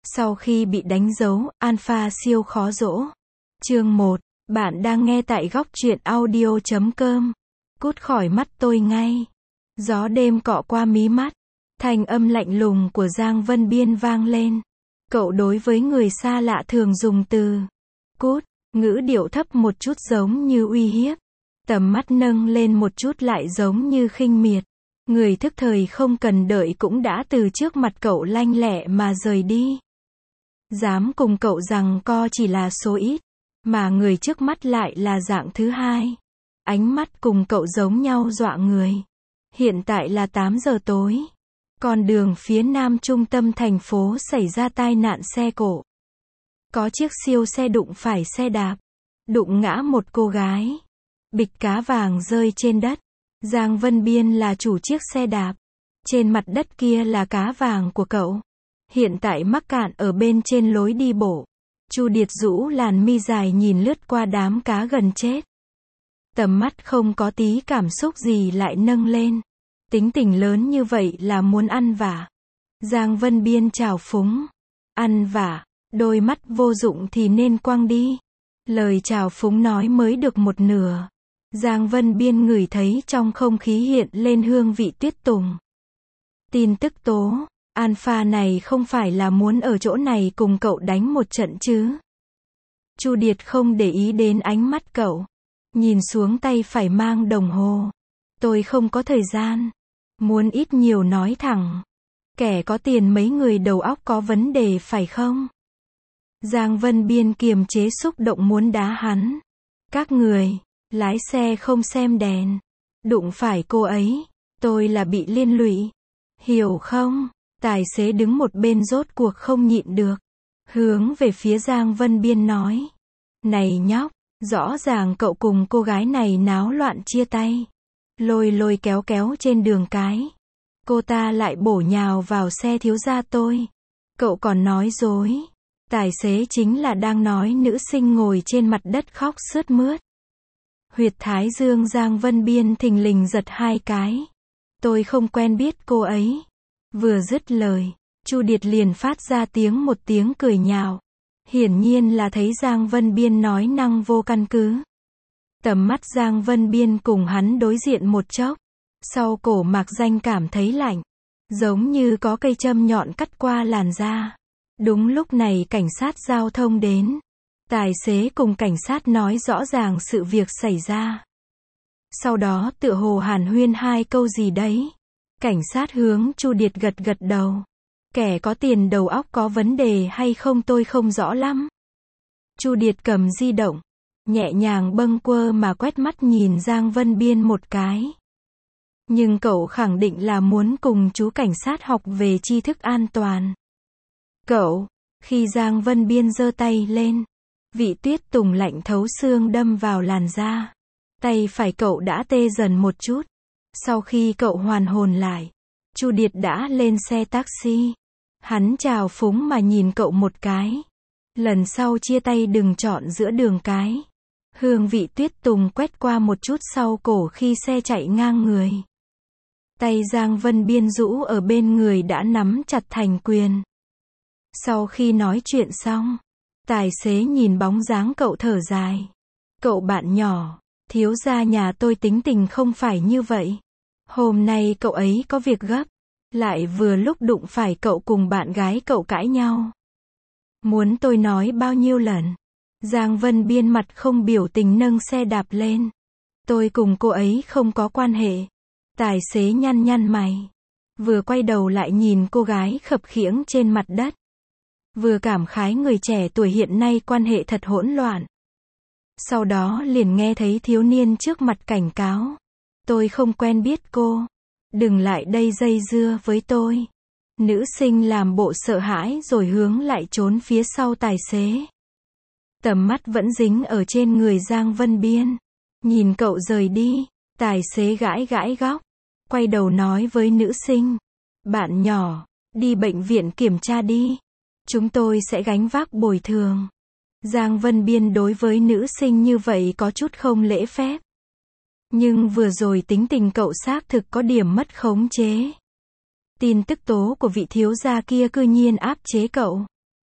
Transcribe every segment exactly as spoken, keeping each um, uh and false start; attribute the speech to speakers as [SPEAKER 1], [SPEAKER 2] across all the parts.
[SPEAKER 1] Sau khi bị đánh dấu, Alpha siêu khó dỗ. Chương một. Bạn đang nghe tại góc truyện audio chấm com. Cút khỏi mắt tôi ngay. Gió đêm cọ qua mí mắt. Thanh âm lạnh lùng của Giang Vân Biên vang lên. Cậu đối với người xa lạ thường dùng từ cút, ngữ điệu thấp một chút giống như uy hiếp. Tầm mắt nâng lên một chút lại giống như khinh miệt. Người thức thời không cần đợi cũng đã từ trước mặt cậu lanh lẹ mà rời đi. Dám cùng cậu rằng co chỉ là số ít, mà người trước mắt lại là dạng thứ hai. Ánh mắt cùng cậu giống nhau dọa người. Hiện tại là tám giờ tối. Con đường phía nam trung tâm thành phố xảy ra tai nạn xe cộ. Có chiếc siêu xe đụng phải xe đạp. Đụng ngã một cô gái. Bịch cá vàng rơi trên đất. Giang Vân Biên là chủ chiếc xe đạp. Trên mặt đất kia là cá vàng của cậu. Hiện tại mắc cạn ở bên trên lối đi bộ. Chu Điệt rũ làn mi dài nhìn lướt qua đám cá gần chết. Tầm mắt không có tí cảm xúc gì lại nâng lên. Tính tình lớn như vậy là muốn ăn vả. Giang Vân Biên trào phúng. Ăn vả, đôi mắt vô dụng thì nên quăng đi. Lời trào phúng nói mới được một nửa. Giang Vân Biên ngửi thấy trong không khí hiện lên hương vị tuyết tùng. Tin tức tố, Alpha này không phải là muốn ở chỗ này cùng cậu đánh một trận chứ. Chu Điệt không để ý đến ánh mắt cậu. Nhìn xuống tay phải mang đồng hồ. Tôi không có thời gian. Muốn ít nhiều nói thẳng. Kẻ có tiền mấy người đầu óc có vấn đề phải không? Giang Vân Biên kiềm chế xúc động muốn đá hắn. Các người, lái xe không xem đèn. Đụng phải cô ấy. Tôi là bị liên lụy. Hiểu không? Tài xế đứng một bên rốt cuộc không nhịn được. Hướng về phía Giang Vân Biên nói. Này nhóc, rõ ràng cậu cùng cô gái này náo loạn chia tay. Lôi lôi kéo kéo trên đường cái. Cô ta lại bổ nhào vào xe thiếu gia tôi. Cậu còn nói dối. Tài xế chính là đang nói nữ sinh ngồi trên mặt đất khóc sướt mướt. Huyệt thái dương Giang Vân Biên thình lình giật hai cái. Tôi không quen biết cô ấy. Vừa dứt lời, Chu Điệt liền phát ra tiếng một tiếng cười nhạo. Hiển nhiên là thấy Giang Vân Biên nói năng vô căn cứ. Tầm mắt Giang Vân Biên cùng hắn đối diện một chốc. Sau cổ mạc danh cảm thấy lạnh. Giống như có cây châm nhọn cắt qua làn da. Đúng lúc này cảnh sát giao thông đến. Tài xế cùng cảnh sát nói rõ ràng sự việc xảy ra. Sau đó tựa hồ hàn huyên hai câu gì đấy. Cảnh sát hướng Chu Điệt gật gật đầu. Kẻ có tiền đầu óc có vấn đề hay không tôi không rõ lắm. Chu Điệt cầm di động. Nhẹ nhàng bâng quơ mà quét mắt nhìn Giang Vân Biên một cái. Nhưng cậu khẳng định là muốn cùng chú cảnh sát học về tri thức an toàn. Cậu, khi Giang Vân Biên giơ tay lên. Vị tuyết tùng lạnh thấu xương đâm vào làn da. Tay phải cậu đã tê dần một chút. Sau khi cậu hoàn hồn lại, Chu Điệt đã lên xe taxi. Hắn chào phúng mà nhìn cậu một cái. Lần sau chia tay đừng chọn giữa đường cái. Hương vị tuyết tùng quét qua một chút sau cổ khi xe chạy ngang người. Tay Giang Vân Biên rũ ở bên người đã nắm chặt thành quyền. Sau khi nói chuyện xong, tài xế nhìn bóng dáng cậu thở dài. Cậu bạn nhỏ, thiếu gia nhà tôi tính tình không phải như vậy. Hôm nay cậu ấy có việc gấp. Lại vừa lúc đụng phải cậu cùng bạn gái cậu cãi nhau. Muốn tôi nói bao nhiêu lần. Giang Vân Biên mặt không biểu tình nâng xe đạp lên. Tôi cùng cô ấy không có quan hệ. Tài xế nhăn nhăn mày. Vừa quay đầu lại nhìn cô gái khập khiễng trên mặt đất. Vừa cảm khái người trẻ tuổi hiện nay quan hệ thật hỗn loạn. Sau đó liền nghe thấy thiếu niên trước mặt cảnh cáo. Tôi không quen biết cô. Đừng lại đây dây dưa với tôi. Nữ sinh làm bộ sợ hãi rồi hướng lại trốn phía sau tài xế. Tầm mắt vẫn dính ở trên người Giang Vân Biên. Nhìn cậu rời đi, tài xế gãi gãi góc. Quay đầu nói với nữ sinh. Bạn nhỏ, đi bệnh viện kiểm tra đi. Chúng tôi sẽ gánh vác bồi thường. Giang Vân Biên đối với nữ sinh như vậy có chút không lễ phép. Nhưng vừa rồi tính tình cậu xác thực có điểm mất khống chế. Tin tức tố của vị thiếu gia kia cư nhiên áp chế cậu.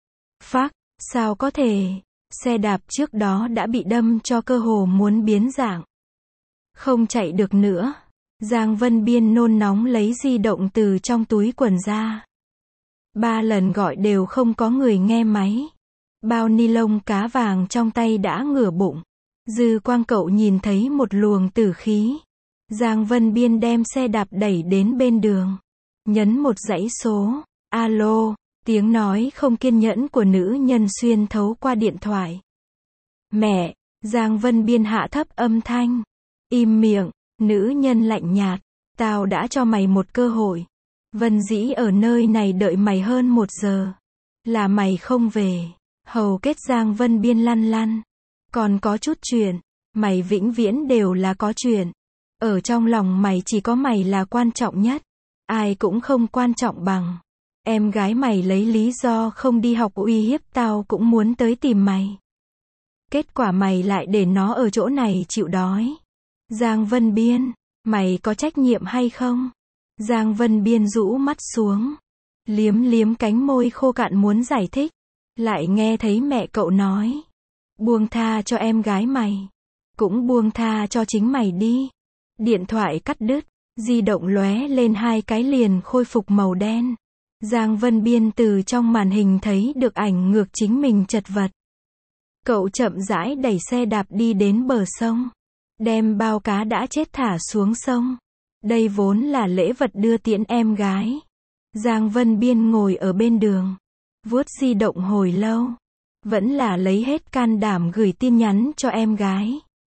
[SPEAKER 1] Phác, sao có thể, xe đạp trước đó đã bị đâm cho cơ hồ muốn biến dạng. Không chạy được nữa. Giang Vân Biên nôn nóng lấy di động từ trong túi quần ra. Ba lần gọi đều không có người nghe máy. Bao ni lông cá vàng trong tay đã ngửa bụng. Dư quang cậu nhìn thấy một luồng tử khí. Giang Vân Biên đem xe đạp đẩy đến bên đường. Nhấn một dãy số. Alo, tiếng nói không kiên nhẫn của nữ nhân xuyên thấu qua điện thoại. Mẹ, Giang Vân Biên hạ thấp âm thanh. Im miệng, nữ nhân lạnh nhạt. Tao đã cho mày một cơ hội. Vân Dĩ ở nơi này đợi mày hơn một giờ. Là mày không về. Hầu kết Giang Vân Biên lăn lăn. Còn có chút chuyện. Mày vĩnh viễn đều là có chuyện. Ở trong lòng mày chỉ có mày là quan trọng nhất. Ai cũng không quan trọng bằng. Em gái mày lấy lý do không đi học uy hiếp tao cũng muốn tới tìm mày. Kết quả mày lại để nó ở chỗ này chịu đói. Giang Vân Biên, mày có trách nhiệm hay không? Giang Vân Biên rũ mắt xuống. Liếm liếm cánh môi khô cạn muốn giải thích. Lại nghe thấy mẹ cậu nói. Buông tha cho em gái mày. Cũng buông tha cho chính mày đi. Điện thoại cắt đứt. Di động lóe lên hai cái liền khôi phục màu đen. Giang Vân Biên từ trong màn hình thấy được ảnh ngược chính mình chật vật. Cậu chậm rãi đẩy xe đạp đi đến bờ sông. Đem bao cá đã chết thả xuống sông. Đây vốn là lễ vật đưa tiễn em gái. Giang Vân Biên ngồi ở bên đường. Vuốt di động hồi lâu. Vẫn là lấy hết can đảm gửi tin nhắn cho em gái.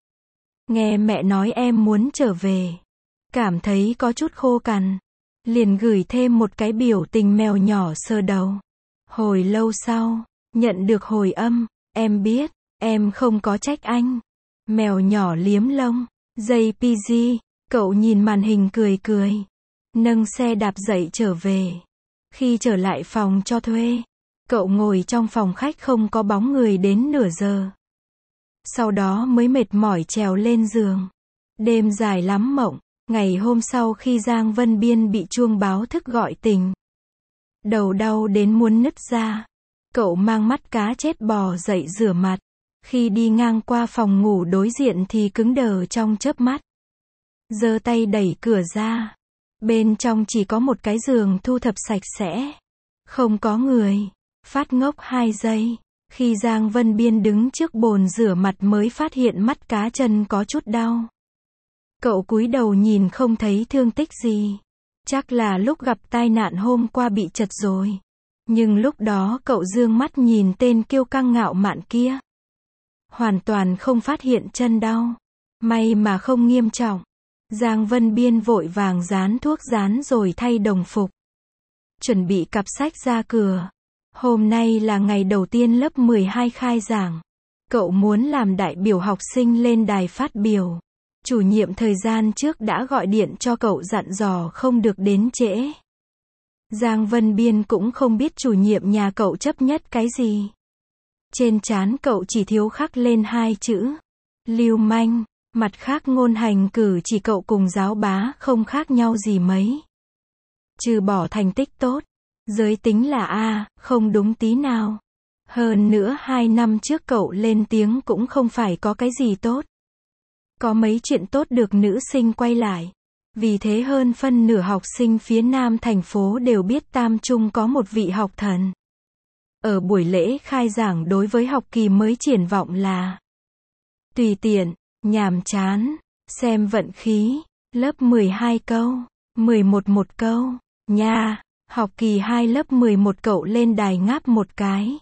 [SPEAKER 1] Nghe mẹ nói em muốn trở về. Cảm thấy có chút khô cằn. Liền gửi thêm một cái biểu tình mèo nhỏ sờ đầu. Hồi lâu sau, nhận được hồi âm. Em biết, em không có trách anh. Mèo nhỏ liếm lông. jê pê giê, cậu nhìn màn hình cười cười. Nâng xe đạp dậy trở về. Khi trở lại phòng cho thuê, cậu ngồi trong phòng khách không có bóng người đến nửa giờ. Sau đó mới mệt mỏi trèo lên giường. Đêm dài lắm mộng. Ngày hôm sau khi Giang Vân Biên bị chuông báo thức gọi tỉnh. Đầu đau đến muốn nứt ra. Cậu mang mắt cá chết bò dậy rửa mặt. Khi đi ngang qua phòng ngủ đối diện thì cứng đờ trong chớp mắt. Giơ tay đẩy cửa ra. Bên trong chỉ có một cái giường thu thập sạch sẽ. Không có người. Phát ngốc hai giây. Khi Giang Vân Biên đứng trước bồn rửa mặt mới phát hiện mắt cá chân có chút đau. Cậu cúi đầu nhìn không thấy thương tích gì. Chắc là lúc gặp tai nạn hôm qua bị trật rồi. Nhưng lúc đó cậu dương mắt nhìn tên kiêu căng ngạo mạn kia. Hoàn toàn không phát hiện chân đau. May mà không nghiêm trọng. Giang Vân Biên vội vàng dán thuốc dán rồi thay đồng phục. Chuẩn bị cặp sách ra cửa. Hôm nay là ngày đầu tiên lớp mười hai khai giảng. Cậu muốn làm đại biểu học sinh lên đài phát biểu. Chủ nhiệm thời gian trước đã gọi điện cho cậu dặn dò không được đến trễ. Giang Vân Biên cũng không biết chủ nhiệm nhà cậu chấp nhất cái gì. Trên trán cậu chỉ thiếu khắc lên hai chữ. Lưu manh. Mặt khác ngôn hành cử chỉ cậu cùng giáo bá không khác nhau gì mấy. Trừ bỏ thành tích tốt. Giới tính là A, không đúng tí nào. Hơn nữa hai năm trước cậu lên tiếng cũng không phải có cái gì tốt. Có mấy chuyện tốt được nữ sinh quay lại. Vì thế hơn phân nửa học sinh phía Nam thành phố đều biết Tam Trung có một vị học thần. Ở buổi lễ khai giảng đối với học kỳ mới triển vọng là tùy tiện, nhàm chán, xem vận khí, lớp mười hai câu, mười một một câu, nha, học kỳ hai lớp mười một cậu lên đài ngáp một cái.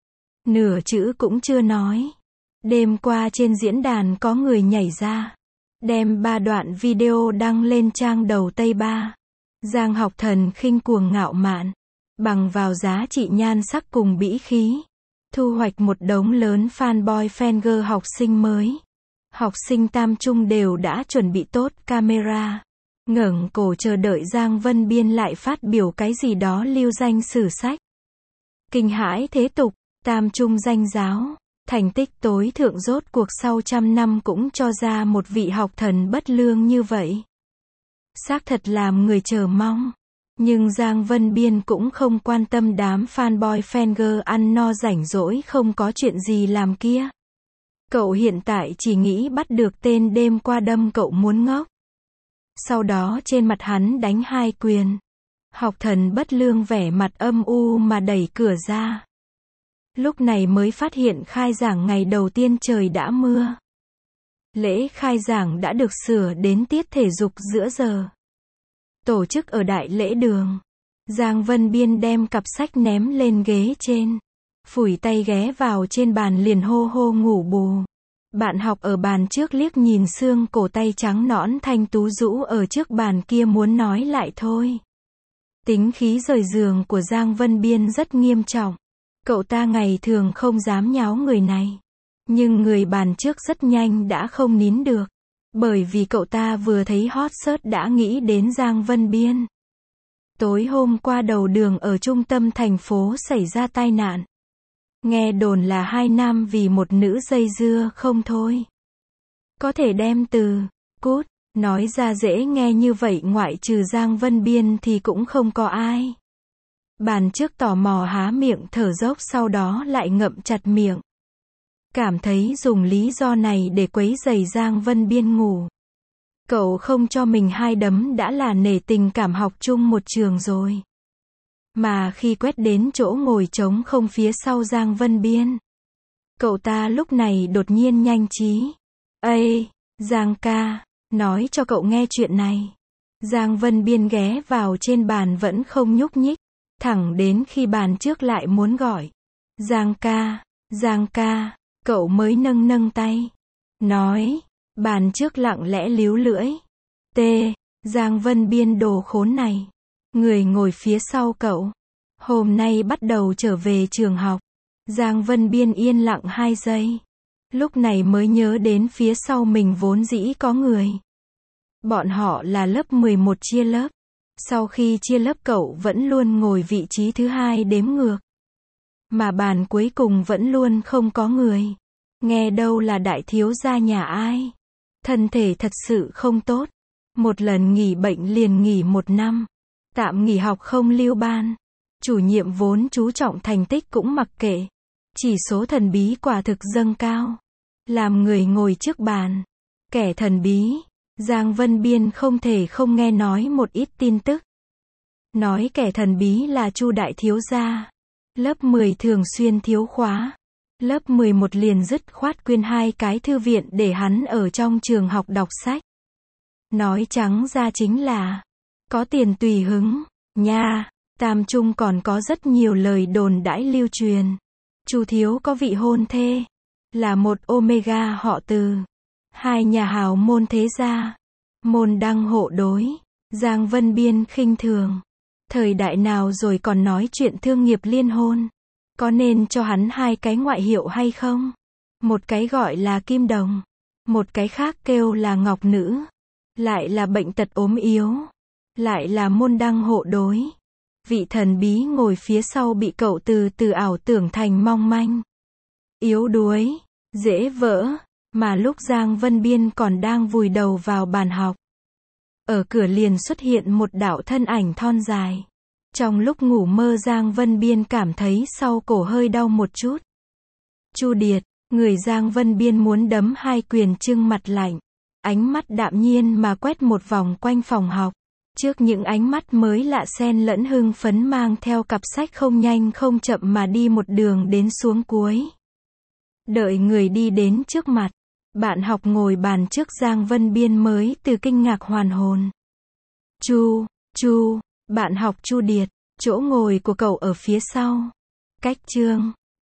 [SPEAKER 1] Nửa chữ cũng chưa nói. Đêm qua trên diễn đàn có người nhảy ra. Đem ba đoạn video đăng lên trang đầu Tây Ba. Giang học thần khinh cuồng ngạo mạn. Bằng vào giá trị nhan sắc cùng bĩ khí. Thu hoạch một đống lớn fanboy fangirl học sinh mới. Học sinh Tam Trung đều đã chuẩn bị tốt camera. Ngẩng cổ chờ đợi Giang Vân Biên lại phát biểu cái gì đó lưu danh sử sách. Kinh hãi thế tục, Tam Trung danh giáo. Thành tích tối thượng rốt cuộc sau trăm năm cũng cho ra một vị học thần bất lương như vậy. Xác thật làm người chờ mong. Nhưng Giang Vân Biên cũng không quan tâm đám fanboy fangirl ăn no rảnh rỗi không có chuyện gì làm kia. Cậu hiện tại chỉ nghĩ bắt được tên đêm qua đâm cậu muốn ngốc. Sau đó trên mặt hắn đánh hai quyền. Học thần bất lương vẻ mặt âm u mà đẩy cửa ra. Lúc này mới phát hiện khai giảng ngày đầu tiên trời đã mưa. Lễ khai giảng đã được sửa đến tiết thể dục giữa giờ. Tổ chức ở đại lễ đường. Giang Vân Biên đem cặp sách ném lên ghế trên. Phủi tay ghé vào trên bàn liền hô hô ngủ bù. Bạn học ở bàn trước liếc nhìn xương cổ tay trắng nõn thanh tú rũ ở trước bàn kia muốn nói lại thôi. Tính khí rời giường của Giang Vân Biên rất nghiêm trọng. Cậu ta ngày thường không dám nháo người này. Nhưng người bàn trước rất nhanh đã không nín được. Bởi vì cậu ta vừa thấy hot search đã nghĩ đến Giang Vân Biên. Tối hôm qua đầu đường ở trung tâm thành phố xảy ra tai nạn. Nghe đồn là hai nam vì một nữ dây dưa không thôi. Có thể đem từ cút nói ra dễ nghe như vậy, ngoại trừ Giang Vân Biên thì cũng không có ai. Bàn trước tò mò há miệng thở dốc, sau đó lại ngậm chặt miệng. Cảm thấy dùng lý do này để quấy rầy Giang Vân Biên ngủ. Cậu không cho mình hai đấm đã là nể tình cảm học chung một trường rồi. Mà khi quét đến chỗ ngồi trống không phía sau Giang Vân Biên, cậu ta lúc này đột nhiên nhanh trí. Ê, Giang ca, nói cho cậu nghe chuyện này. Giang Vân Biên ghé vào trên bàn vẫn không nhúc nhích, thẳng đến khi bàn trước lại muốn gọi. Giang ca, Giang ca, cậu mới nâng nâng tay. Nói, bàn trước lặng lẽ líu lưỡi. T, Giang Vân Biên đồ khốn này. Người ngồi phía sau cậu. Hôm nay bắt đầu trở về trường học. Giang Vân Biên yên lặng hai giây. Lúc này mới nhớ đến phía sau mình vốn dĩ có người. Bọn họ là lớp mười một chia lớp. Sau khi chia lớp cậu vẫn luôn ngồi vị trí thứ hai đếm ngược. Mà bàn cuối cùng vẫn luôn không có người. Nghe đâu là đại thiếu gia nhà ai. Thân thể thật sự không tốt. Một lần nghỉ bệnh liền nghỉ một năm. Tạm nghỉ học không lưu ban. Chủ nhiệm vốn chú trọng thành tích cũng mặc kệ. Chỉ số thần bí quả thực dâng cao. Làm người ngồi trước bàn. Kẻ thần bí. Giang Vân Biên không thể không nghe nói một ít tin tức. Nói kẻ thần bí là Chu đại thiếu gia. Lớp mười thường xuyên thiếu khóa. Lớp mười một liền dứt khoát quyên hai cái thư viện để hắn ở trong trường học đọc sách. Nói trắng ra chính là có tiền tùy hứng. Nha, Tam Trung còn có rất nhiều lời đồn đãi lưu truyền. Chu thiếu có vị hôn thê, là một Omega họ Từ. Hai nhà hào môn thế gia. Môn đăng hộ đối. Giang Vân Biên khinh thường. Thời đại nào rồi còn nói chuyện thương nghiệp liên hôn. Có nên cho hắn hai cái ngoại hiệu hay không? Một cái gọi là Kim Đồng. Một cái khác kêu là Ngọc Nữ. Lại là bệnh tật ốm yếu. Lại là môn đăng hộ đối. Vị thần bí ngồi phía sau bị cậu từ từ ảo tưởng thành mong manh. Yếu đuối. Dễ vỡ. Mà lúc Giang Vân Biên còn đang vùi đầu vào bàn học. Ở cửa liền xuất hiện một đạo thân ảnh thon dài. Trong lúc ngủ mơ Giang Vân Biên cảm thấy sau cổ hơi đau một chút. Chu Điệt, người Giang Vân Biên muốn đấm hai quyền trưng mặt lạnh. Ánh mắt đạm nhiên mà quét một vòng quanh phòng học. Trước những ánh mắt mới lạ xen lẫn hưng phấn mang theo cặp sách không nhanh không chậm mà đi một đường đến xuống cuối. Đợi người đi đến trước mặt. Bạn học ngồi bàn trước Giang Vân Biên mới từ kinh ngạc hoàn hồn. Chu, Chu, bạn học Chu Điệt, chỗ ngồi của cậu ở phía sau. Cách chương